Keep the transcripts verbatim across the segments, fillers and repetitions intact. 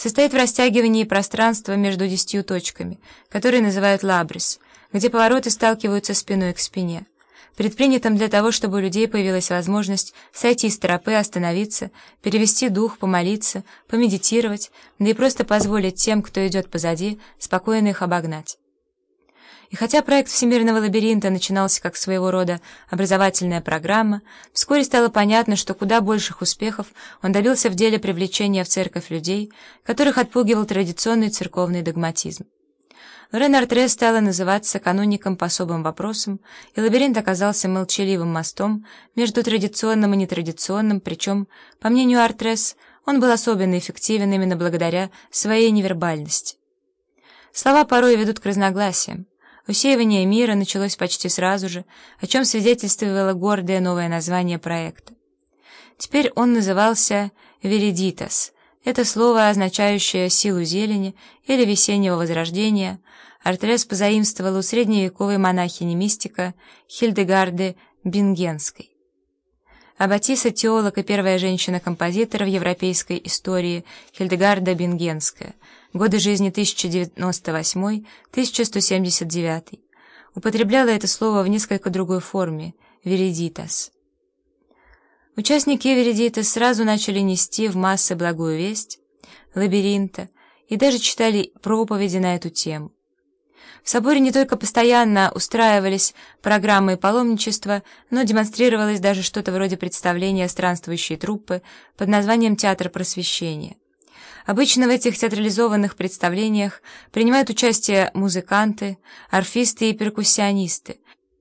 состоит в растягивании пространства между десятью точками, которые называют лабрис, где повороты сталкиваются спиной к спине, предпринятым для того, чтобы у людей появилась возможность сойти с тропы, остановиться, перевести дух, помолиться, помедитировать, да и просто позволить тем, кто идет позади, спокойно их обогнать. И хотя проект Всемирного лабиринта начинался как своего рода образовательная программа, вскоре стало понятно, что куда больших успехов он добился в деле привлечения в церковь людей, которых отпугивал традиционный церковный догматизм. Лорен Артрес стала называться каноником по особым вопросам, и лабиринт оказался молчаливым мостом между традиционным и нетрадиционным, причем, по мнению Артрес, он был особенно эффективен именно благодаря своей невербальности. Слова порой ведут к разногласиям. Усеивание мира началось почти сразу же, о чем свидетельствовало гордое новое название проекта. Теперь он назывался «Веридитас». Это слово, означающее «силу зелени» или «весеннего возрождения», Артрес позаимствовал у средневековой монахини-мистика Хильдегарды Бингенской. Аббатиса, теолог и первая женщина-композитор в европейской истории Хильдегарда Бингенская, годы жизни тысяча девяносто восьмой — тысяча сто семьдесят девятый, употребляла это слово в несколько другой форме — «веридитас». Участники «веридитас» сразу начали нести в массы благую весть лабиринта и даже читали проповеди на эту тему. В соборе не только постоянно устраивались программы паломничества, но демонстрировалось даже что-то вроде представления странствующей труппы под названием «Театр просвещения». Обычно в этих театрализованных представлениях принимают участие музыканты, арфисты и перкуссионисты.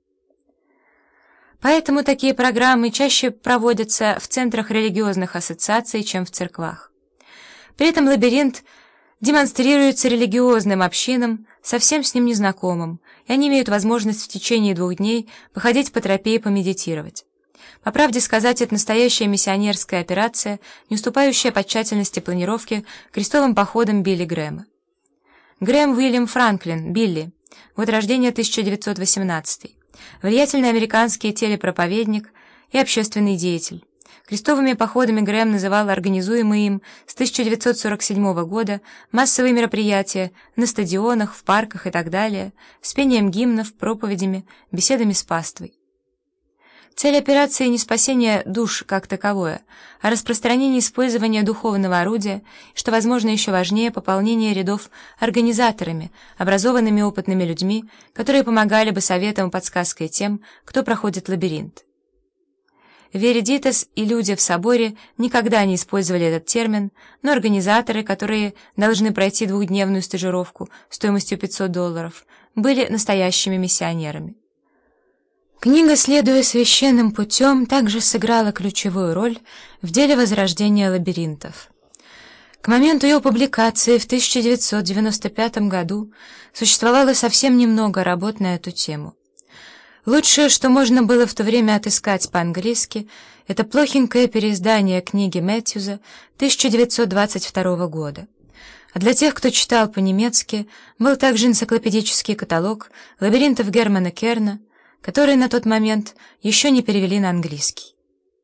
Поэтому такие программы чаще проводятся в центрах религиозных ассоциаций, чем в церквах. При этом лабиринт демонстрируется религиозным общинам, совсем с ним незнакомым, и они имеют возможность в течение двух дней походить по тропе и помедитировать. По правде сказать, это настоящая миссионерская операция, не уступающая по тщательности планировки крестовым походам Билли Грэма. Грэм Уильям Франклин, Билли, год рождения тысяча девятьсот восемнадцатый, влиятельный американский телепроповедник и общественный деятель. Крестовыми походами Грэм называл организуемые им с тысяча девятьсот сорок седьмого года массовые мероприятия на стадионах, в парках и так далее, с пением гимнов, проповедями, беседами с паствой. Цель операции не спасение душ как таковое, а распространение использования духовного орудия, что, возможно, еще важнее, пополнение рядов организаторами, образованными опытными людьми, которые помогали бы советом и подсказкой тем, кто проходит лабиринт. Веридитас и люди в соборе никогда не использовали этот термин, но организаторы, которые должны пройти двухдневную стажировку стоимостью пятьсот долларов, были настоящими миссионерами. Книга, следуя священным путем, также сыграла ключевую роль в деле возрождения лабиринтов. К моменту ее публикации в тысяча девятьсот девяносто пятом году существовало совсем немного работ на эту тему. Лучшее, что можно было в то время отыскать по-английски, это плохенькое переиздание книги Мэтьюза тысяча девятьсот двадцать второго года. А для тех, кто читал по-немецки, был также энциклопедический каталог лабиринтов Германа Керна, которые на тот момент еще не перевели на английский.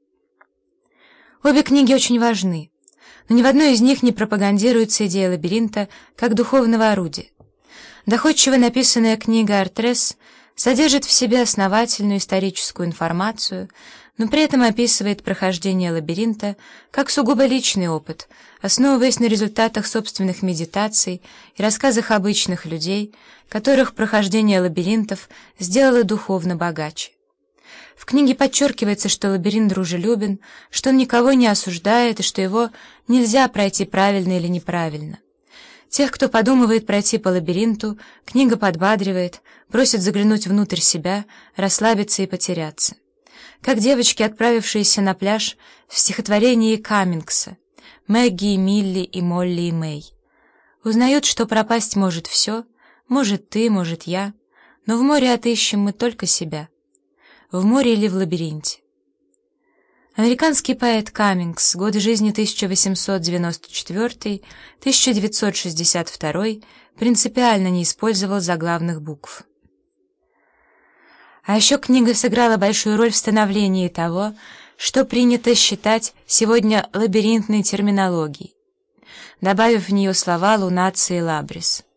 Обе книги очень важны, но ни в одной из них не пропагандируется идея лабиринта как духовного орудия. Доходчиво написанная книга Артрес содержит в себе основательную историческую информацию, но при этом описывает прохождение лабиринта как сугубо личный опыт, основываясь на результатах собственных медитаций и рассказах обычных людей, которых прохождение лабиринтов сделало духовно богаче. В книге подчеркивается, что лабиринт дружелюбен, что он никого не осуждает и что его нельзя пройти правильно или неправильно. Тех, кто подумывает пройти по лабиринту, книга подбадривает, просит заглянуть внутрь себя, расслабиться и потеряться. Как девочки, отправившиеся на пляж в стихотворении Каммингса «Мэгги, Милли и Молли и Мэй». Узнают, что пропасть может все, может ты, может я, но в море отыщем мы только себя. В море или в лабиринте. Американский поэт Каммингс, годы жизни тысяча восемьсот девяносто четвёртый — тысяча девятьсот шестьдесят второй, принципиально не использовал заглавных букв. А еще книга сыграла большую роль в становлении того, что принято считать сегодня лабиринтной терминологией. добавив в нее слова «лунация» и «лабрис».